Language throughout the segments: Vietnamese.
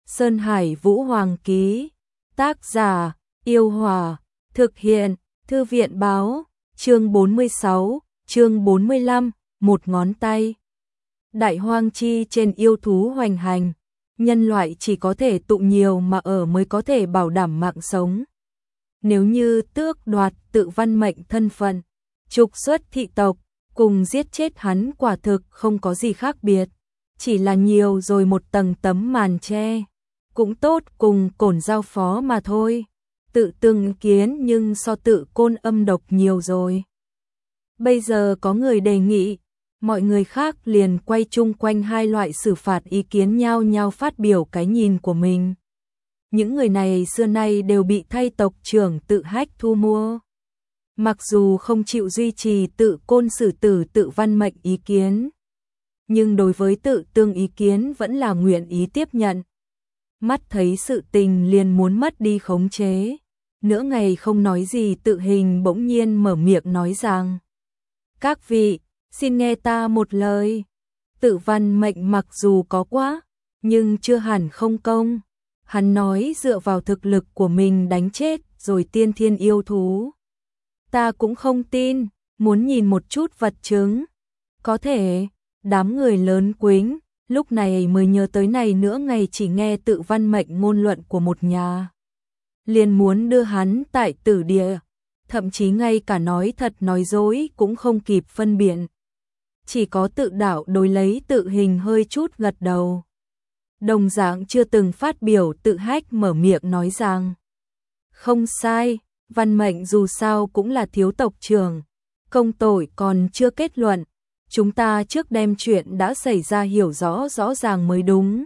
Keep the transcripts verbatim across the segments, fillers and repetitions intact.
Sơn Hải Vũ Hoàng ký. Tác giả: Yêu Hòa. Thực hiện: Thư viện báo. Chương bốn mươi sáu, chương bốn mươi lăm, một ngón tay. Đại hoang chi trên yêu thú hoành hành, nhân loại chỉ có thể tụ nhiều mà ở mới có thể bảo đảm mạng sống. Nếu như tước đoạt Tự Văn Mệnh thân phận, trục xuất thị tộc, cùng giết chết hắn quả thực không có gì khác biệt, chỉ là nhiều rồi một tầng tấm màn che, cũng tốt cùng Cổn giao phó mà thôi. Tự Tương kiến nhưng so Tự Côn âm độc nhiều rồi. Bây giờ có người đề nghị, mọi người khác liền quay chung quanh hai loại xử phạt ý kiến nhau nhau phát biểu cái nhìn của mình. Những người này xưa nay đều bị thay tộc trưởng Tự Hách thu mua. Mặc dù không chịu duy trì Tự Côn xử tử Tự Văn Mệnh ý kiến, nhưng đối với Tự Tương ý kiến vẫn là nguyện ý tiếp nhận. Mắt thấy sự tình liền muốn mất đi khống chế, nửa ngày không nói gì Tự Hình bỗng nhiên mở miệng nói rằng: các vị, xin nghe ta một lời. Tự Văn Mệnh mặc dù có quá, nhưng chưa hẳn không công. Hắn nói dựa vào thực lực của mình đánh chết rồi tiên thiên yêu thú. Ta cũng không tin, muốn nhìn một chút vật chứng. Có thể, đám người lớn quính, lúc này mới nhớ tới này nữa ngày chỉ nghe Tự Văn Mệnh ngôn luận của một nhà. Liền muốn đưa hắn tại tử địa, thậm chí ngay cả nói thật nói dối cũng không kịp phân biện. Chỉ có Tự Đạo đối lấy Tự Hình hơi chút gật đầu. Đồng dạng chưa từng phát biểu Tự Hách mở miệng nói rằng: không sai, Văn Mệnh dù sao cũng là thiếu tộc trưởng, công tội còn chưa kết luận, chúng ta trước đem chuyện đã xảy ra hiểu rõ rõ ràng mới đúng.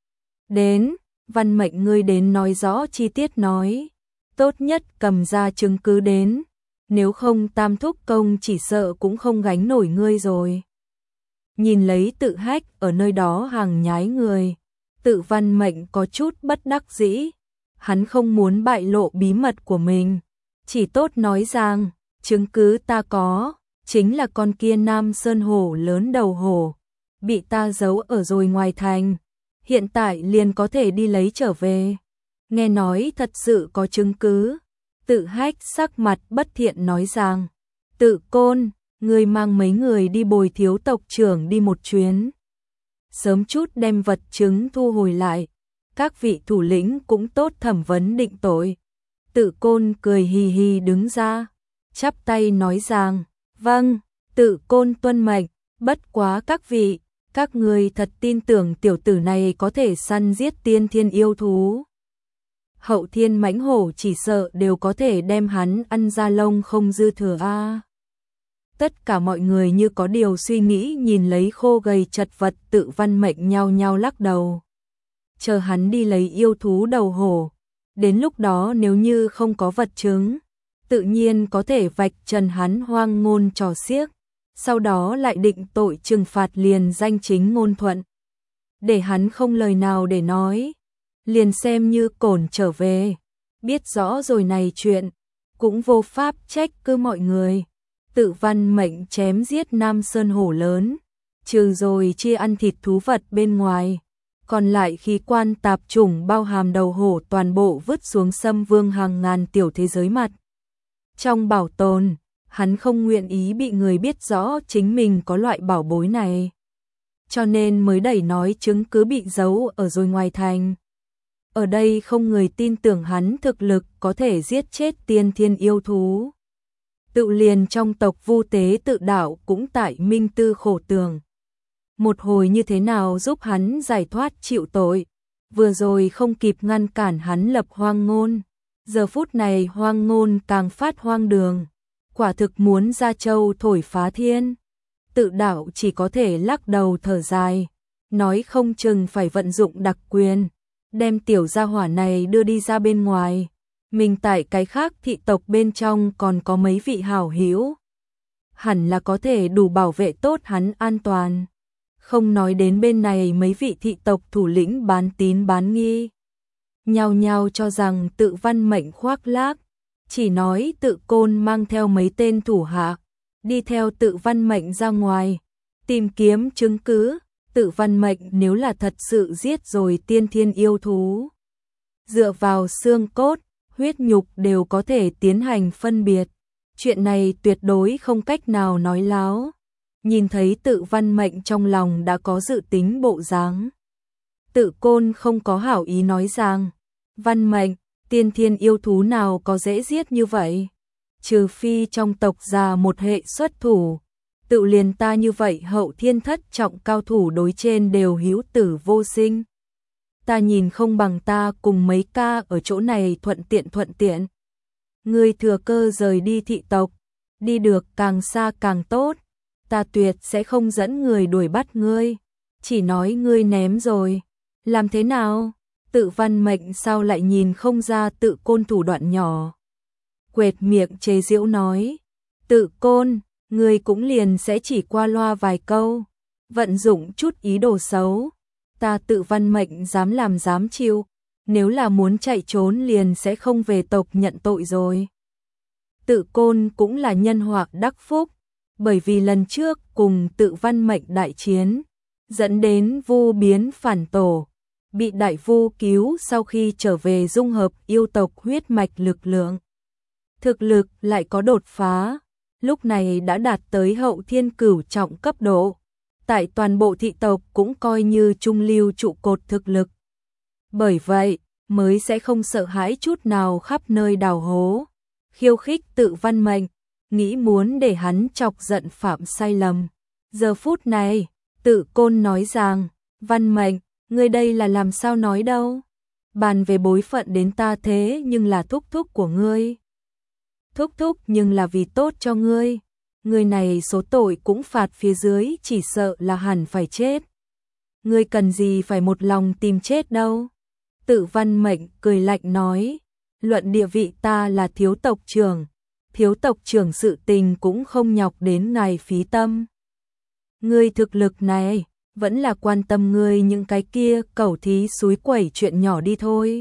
Đến, Văn Mệnh ngươi đến nói rõ chi tiết nói, tốt nhất cầm ra chứng cứ đến, nếu không Tam Thúc Công chỉ sợ cũng không gánh nổi ngươi rồi. Nhìn lấy Tự Hách ở nơi đó hàng nhái người, Tự Văn Mệnh có chút bất đắc dĩ, hắn không muốn bại lộ bí mật của mình, chỉ tốt nói rằng, chứng cứ ta có, chính là con kia Nam Sơn hổ lớn đầu hổ, bị ta giấu ở rồi ngoài thành, hiện tại liền có thể đi lấy trở về. Nghe nói thật sự có chứng cứ, Tự Hách sắc mặt bất thiện nói rằng: Tự Côn, người mang mấy người đi bồi thiếu tộc trưởng đi một chuyến, sớm chút đem vật chứng thu hồi lại, các vị thủ lĩnh cũng tốt thẩm vấn định tội. Tự Côn cười hì hì đứng ra, chắp tay nói rằng: vâng, Tự Côn tuân mệnh, bất quá các vị, các người thật tin tưởng tiểu tử này có thể săn giết tiên thiên yêu thú. Hậu thiên mãnh hổ chỉ sợ đều có thể đem hắn ăn ra lông không dư thừa a. À. Tất cả mọi người như có điều suy nghĩ nhìn lấy khô gầy chật vật Tự Văn Mệnh nhao nhao lắc đầu. Chờ hắn đi lấy yêu thú đầu hổ, đến lúc đó nếu như không có vật chứng, tự nhiên có thể vạch trần hắn hoang ngôn trò xiếc, sau đó lại định tội trừng phạt liền danh chính ngôn thuận. Để hắn không lời nào để nói, liền xem như Cổn trở về, biết rõ rồi này chuyện, cũng vô pháp trách cứ mọi người. Tự Văn Mệnh chém giết Nam Sơn hổ lớn, trừ rồi chia ăn thịt thú vật bên ngoài, còn lại khí quan tạp chủng bao hàm đầu hổ toàn bộ vứt xuống xâm vương hàng ngàn tiểu thế giới mặt. Trong bảo tồn, hắn không nguyện ý bị người biết rõ chính mình có loại bảo bối này, cho nên mới đẩy nói chứng cứ bị giấu ở rồi ngoài thành. Ở đây không người tin tưởng hắn thực lực có thể giết chết tiên thiên yêu thú. Tự liền trong tộc Vu Tế Tự Đạo cũng tại minh tư khổ tường. Một hồi như thế nào giúp hắn giải thoát chịu tội, vừa rồi không kịp ngăn cản hắn lập hoang ngôn, giờ phút này hoang ngôn càng phát hoang đường, quả thực muốn ra châu thổi phá thiên. Tự Đạo chỉ có thể lắc đầu thở dài, nói không chừng phải vận dụng đặc quyền, đem tiểu gia hỏa này đưa đi ra bên ngoài. Mình tại cái khác thị tộc bên trong còn có mấy vị hảo hữu, hẳn là có thể đủ bảo vệ tốt hắn an toàn. Không nói đến bên này mấy vị thị tộc thủ lĩnh bán tín bán nghi, nhao nhao cho rằng Tự Văn Mệnh khoác lác, chỉ nói Tự Côn mang theo mấy tên thủ hạ, đi theo Tự Văn Mệnh ra ngoài, tìm kiếm chứng cứ, Tự Văn Mệnh nếu là thật sự giết rồi tiên thiên yêu thú, dựa vào xương cốt, huyết nhục đều có thể tiến hành phân biệt. Chuyện này tuyệt đối không cách nào nói láo. Nhìn thấy Tự Văn Mệnh trong lòng đã có dự tính bộ dáng. Tự Côn không có hảo ý nói rằng, Văn Mệnh, tiên thiên yêu thú nào có dễ giết như vậy? Trừ phi trong tộc già một hệ xuất thủ, tự liền ta như vậy hậu thiên thất trọng cao thủ đối trên đều hữu tử vô sinh. Ta nhìn không bằng ta cùng mấy ca ở chỗ này thuận tiện thuận tiện. Ngươi thừa cơ rời đi thị tộc, đi được càng xa càng tốt, ta tuyệt sẽ không dẫn người đuổi bắt ngươi, chỉ nói ngươi ném rồi, làm thế nào? Tự Văn Mệnh sao lại nhìn không ra Tự Côn thủ đoạn nhỏ. Quệt miệng chế giễu nói, Tự Côn, ngươi cũng liền sẽ chỉ qua loa vài câu, vận dụng chút ý đồ xấu, ta Tự Văn Mệnh dám làm dám chịu, nếu là muốn chạy trốn liền sẽ không về tộc nhận tội rồi. Tự Côn cũng là nhân họa đắc phúc, bởi vì lần trước cùng Tự Văn Mệnh đại chiến, dẫn đến Vu biến phản tổ, bị đại vu cứu sau khi trở về dung hợp yêu tộc huyết mạch lực lượng. Thực lực lại có đột phá, lúc này đã đạt tới hậu thiên cửu trọng cấp độ, tại toàn bộ thị tộc cũng coi như trung lưu trụ cột thực lực. Bởi vậy, mới sẽ không sợ hãi chút nào khắp nơi đào hố, khiêu khích Tự Văn Mệnh, nghĩ muốn để hắn chọc giận phạm sai lầm. Giờ phút này, Tự Côn nói rằng, Văn Mệnh, ngươi đây là làm sao nói đâu? Bàn về bối phận đến ta thế nhưng là thúc thúc của ngươi. Thúc thúc nhưng là vì tốt cho ngươi. Ngươi này số tội cũng phạt phía dưới chỉ sợ là hẳn phải chết. Ngươi cần gì phải một lòng tìm chết đâu? Tự Văn Mệnh cười lạnh nói, luận địa vị ta là thiếu tộc trưởng, thiếu tộc trưởng sự tình cũng không nhọc đến ngài phí tâm. Ngươi thực lực này, vẫn là quan tâm ngươi những cái kia cẩu thí xúi quẩy chuyện nhỏ đi thôi.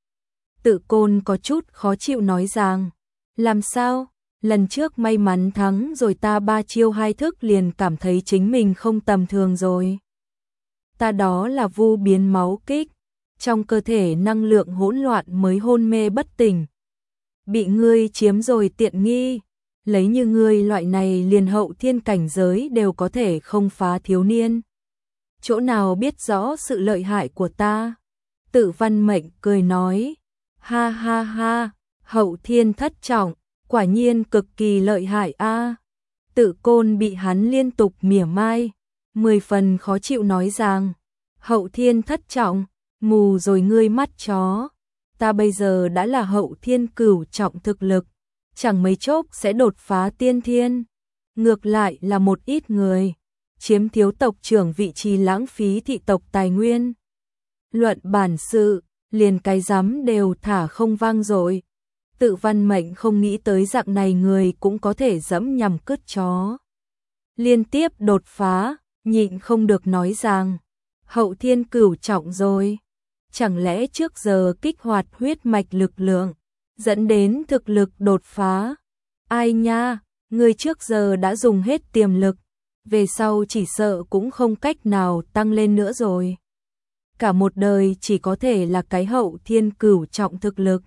Tự Côn có chút khó chịu nói rằng, làm sao, lần trước may mắn thắng rồi ta ba chiêu hai thức liền cảm thấy chính mình không tầm thường rồi. Ta đó là vu biến máu kích, trong cơ thể năng lượng hỗn loạn mới hôn mê bất tỉnh. Bị ngươi chiếm rồi tiện nghi, lấy như ngươi loại này liền hậu thiên cảnh giới đều có thể không phá thiếu niên. Chỗ nào biết rõ sự lợi hại của ta? Tự Văn Mệnh cười nói, ha ha ha, hậu thiên thất trọng, quả nhiên cực kỳ lợi hại a. Tự Côn bị hắn liên tục mỉa mai, mười phần khó chịu nói rằng, hậu thiên thất trọng, mù rồi ngươi mắt chó, ta bây giờ đã là hậu thiên cửu trọng thực lực, chẳng mấy chốc sẽ đột phá tiên thiên. Ngược lại là một ít người chiếm thiếu tộc trưởng vị trí lãng phí thị tộc tài nguyên. Luận bản sự, liền cái rắm đều thả không vang rồi. Tự Văn Mệnh không nghĩ tới dạng này người cũng có thể dẫm nhằm cứt chó. Liên tiếp đột phá, nhịn không được nói rằng, hậu thiên cửu trọng rồi. Chẳng lẽ trước giờ kích hoạt huyết mạch lực lượng, dẫn đến thực lực đột phá? Ai nha, người trước giờ đã dùng hết tiềm lực, về sau chỉ sợ cũng không cách nào tăng lên nữa rồi. Cả một đời chỉ có thể là cái hậu thiên cửu trọng thực lực.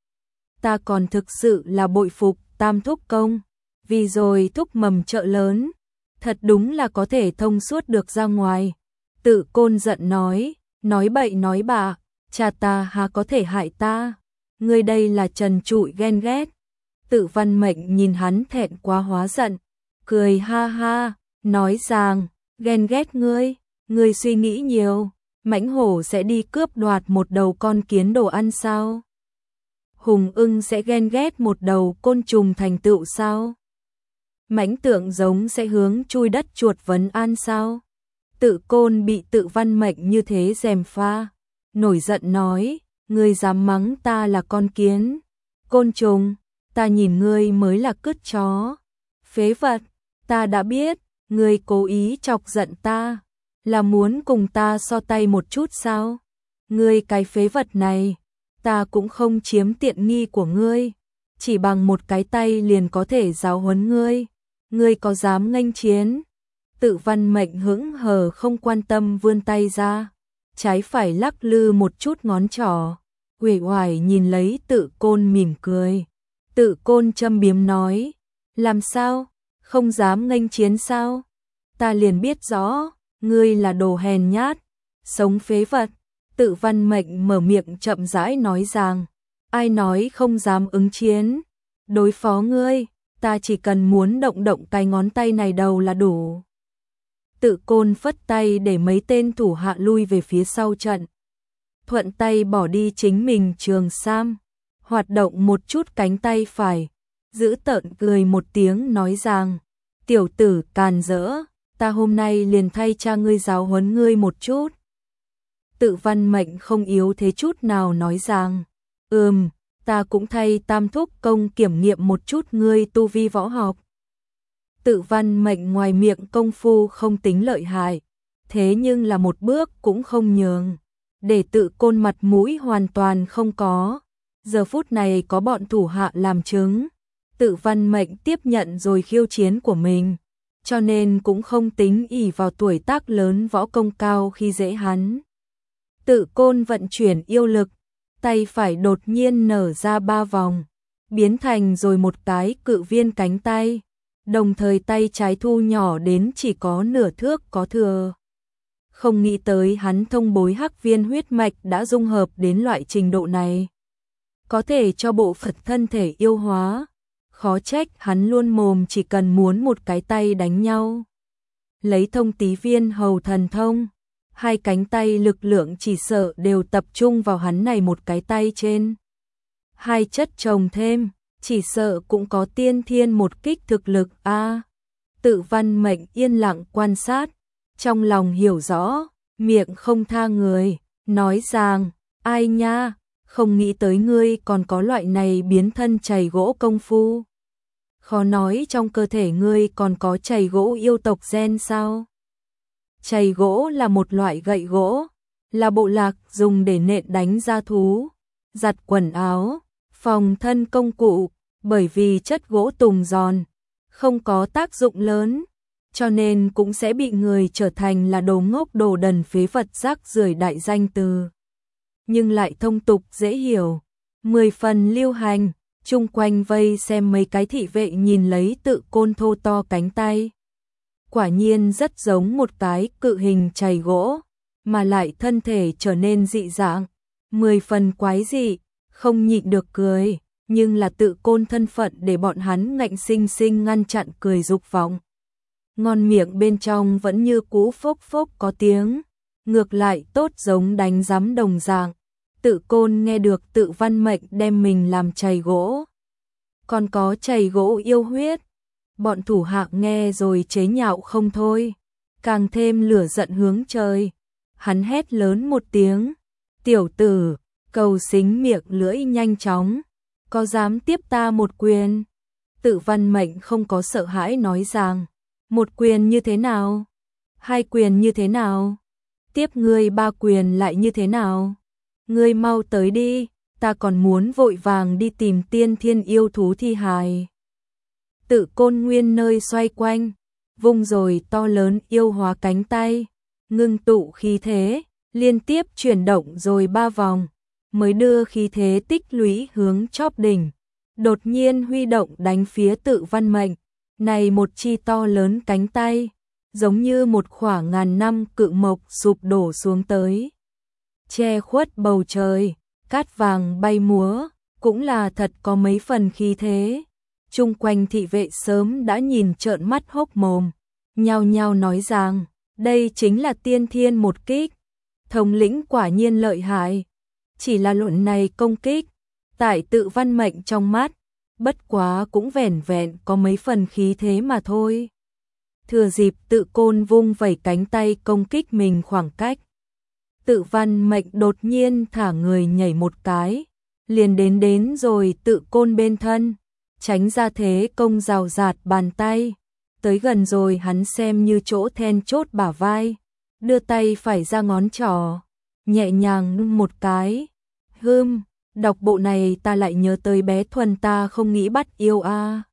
Ta còn thực sự là bội phục Tam thúc công, vì rồi thúc mầm chợ lớn, thật đúng là có thể thông suốt được ra ngoài. Tự Côn giận nói, nói bậy nói bạ, cha ta há có thể hại ta, ngươi đây là trần trụi ghen ghét. Tự Văn Mệnh nhìn hắn thẹn quá hóa giận, cười ha ha, nói rằng, ghen ghét ngươi, ngươi suy nghĩ nhiều, mãnh hổ sẽ đi cướp đoạt một đầu con kiến đồ ăn sao? Hùng ưng sẽ ghen ghét một đầu côn trùng thành tựu sao? Mãnh tượng giống sẽ hướng chui đất chuột vấn an sao? Tự Côn bị Tự Văn Mệnh như thế gièm pha, nổi giận nói, ngươi dám mắng ta là con kiến, côn trùng, ta nhìn ngươi mới là cứt chó, phế vật, ta đã biết, ngươi cố ý chọc giận ta, là muốn cùng ta so tay một chút sao? Ngươi cái phế vật này, ta cũng không chiếm tiện nghi của ngươi, chỉ bằng một cái tay liền có thể giáo huấn ngươi, ngươi có dám nghênh chiến? Tự Văn Mệnh hững hờ không quan tâm vươn tay ra, trái phải lắc lư một chút ngón trỏ, uể oải nhìn lấy Tự Côn mỉm cười. Tự Côn châm biếm nói, làm sao, không dám nghênh chiến sao? Ta liền biết rõ, ngươi là đồ hèn nhát, sống phế vật. Tự Văn Mệnh mở miệng chậm rãi nói rằng, ai nói không dám ứng chiến, đối phó ngươi, ta chỉ cần muốn động động cái ngón tay này đầu là đủ. Tự Côn phất tay để mấy tên thủ hạ lui về phía sau trận. Thuận tay bỏ đi chính mình trường sam, hoạt động một chút cánh tay phải, giữ tợn cười một tiếng nói rằng, tiểu tử càn rỡ, ta hôm nay liền thay cha ngươi giáo huấn ngươi một chút. Tự Văn Mệnh không yếu thế chút nào nói rằng, ừm, ta cũng thay Tam thúc công kiểm nghiệm một chút ngươi tu vi võ học. Tự Văn Mệnh ngoài miệng công phu không tính lợi hại, thế nhưng là một bước cũng không nhường, để Tự Côn mặt mũi hoàn toàn không có. Giờ phút này có bọn thủ hạ làm chứng, Tự Văn Mệnh tiếp nhận rồi khiêu chiến của mình, cho nên cũng không tính ỷ vào tuổi tác lớn võ công cao khi dễ hắn. Tự Côn vận chuyển yêu lực, tay phải đột nhiên nở ra ba vòng, biến thành rồi một cái cự viên cánh tay, đồng thời tay trái thu nhỏ đến chỉ có nửa thước có thừa. Không nghĩ tới hắn thông bối hắc viên huyết mạch đã dung hợp đến loại trình độ này, có thể cho bộ phận thân thể yêu hóa, khó trách hắn luôn mồm chỉ cần muốn một cái tay đánh nhau. Lấy thông tí viên hầu thần thông, hai cánh tay lực lượng chỉ sợ đều tập trung vào hắn này một cái tay trên. Hai chất chồng thêm, chỉ sợ cũng có tiên thiên một kích thực lực a. À, Tự Văn Mệnh yên lặng quan sát, trong lòng hiểu rõ, miệng không tha người, nói rằng, ai nha, không nghĩ tới ngươi còn có loại này biến thân chày gỗ công phu. Khó nói trong cơ thể ngươi còn có chày gỗ yêu tộc gen sao? Chày gỗ là một loại gậy gỗ, là bộ lạc dùng để nện đánh gia thú, giặt quần áo, phòng thân công cụ, bởi vì chất gỗ tùng giòn, không có tác dụng lớn, cho nên cũng sẽ bị người trở thành là đồ ngốc đồ đần phế vật rác rưởi đại danh từ. Nhưng lại thông tục dễ hiểu, mười phần lưu hành, chung quanh vây xem mấy cái thị vệ nhìn lấy Tự Côn thô to cánh tay. Quả nhiên rất giống một cái cự hình chày gỗ, mà lại thân thể trở nên dị dạng, mười phần quái dị, không nhịn được cười, nhưng là Tự Côn thân phận để bọn hắn ngạnh sinh sinh ngăn chặn cười dục vọng. Ngon miệng bên trong vẫn như cũ phốc phốc có tiếng, ngược lại tốt giống đánh giám đồng dạng. Tự Côn nghe được Tự Văn Mệnh đem mình làm chày gỗ, còn có chày gỗ yêu huyết. Bọn thủ hạ nghe rồi chế nhạo không thôi, càng thêm lửa giận hướng trời. Hắn hét lớn một tiếng, tiểu tử, cầu xính miệng lưỡi nhanh chóng, có dám tiếp ta một quyền? Tự Văn Mệnh không có sợ hãi nói rằng, một quyền như thế nào? Hai quyền như thế nào? Tiếp ngươi ba quyền lại như thế nào? Ngươi mau tới đi, ta còn muốn vội vàng đi tìm tiên thiên yêu thú thi hài. Tự Côn nguyên nơi xoay quanh, vung rồi to lớn yêu hóa cánh tay, ngưng tụ khí thế, liên tiếp chuyển động rồi ba vòng, mới đưa khí thế tích lũy hướng chóp đỉnh, đột nhiên huy động đánh phía Tự Văn Mệnh. Này một chi to lớn cánh tay, giống như một khỏa ngàn năm cự mộc sụp đổ xuống tới, che khuất bầu trời, cát vàng bay múa, cũng là thật có mấy phần khí thế. Chung quanh thị vệ sớm đã nhìn trợn mắt hốc mồm, nhao nhao nói rằng, đây chính là tiên thiên một kích, thống lĩnh quả nhiên lợi hại. Chỉ là luận này công kích, tại Tự Văn Mệnh trong mắt, bất quá cũng vẻn vẹn có mấy phần khí thế mà thôi. Thừa dịp Tự Côn vung vẩy cánh tay công kích mình khoảng cách, Tự Văn Mệnh đột nhiên thả người nhảy một cái, liền đến đến rồi Tự Côn bên thân, tránh ra thế công rào rạt bàn tay, tới gần rồi hắn xem như chỗ then chốt bả vai, đưa tay phải ra ngón trỏ, nhẹ nhàng nâng một cái. Hừm, đọc bộ này ta lại nhớ tới bé Thuần ta không nghĩ bắt yêu a. À.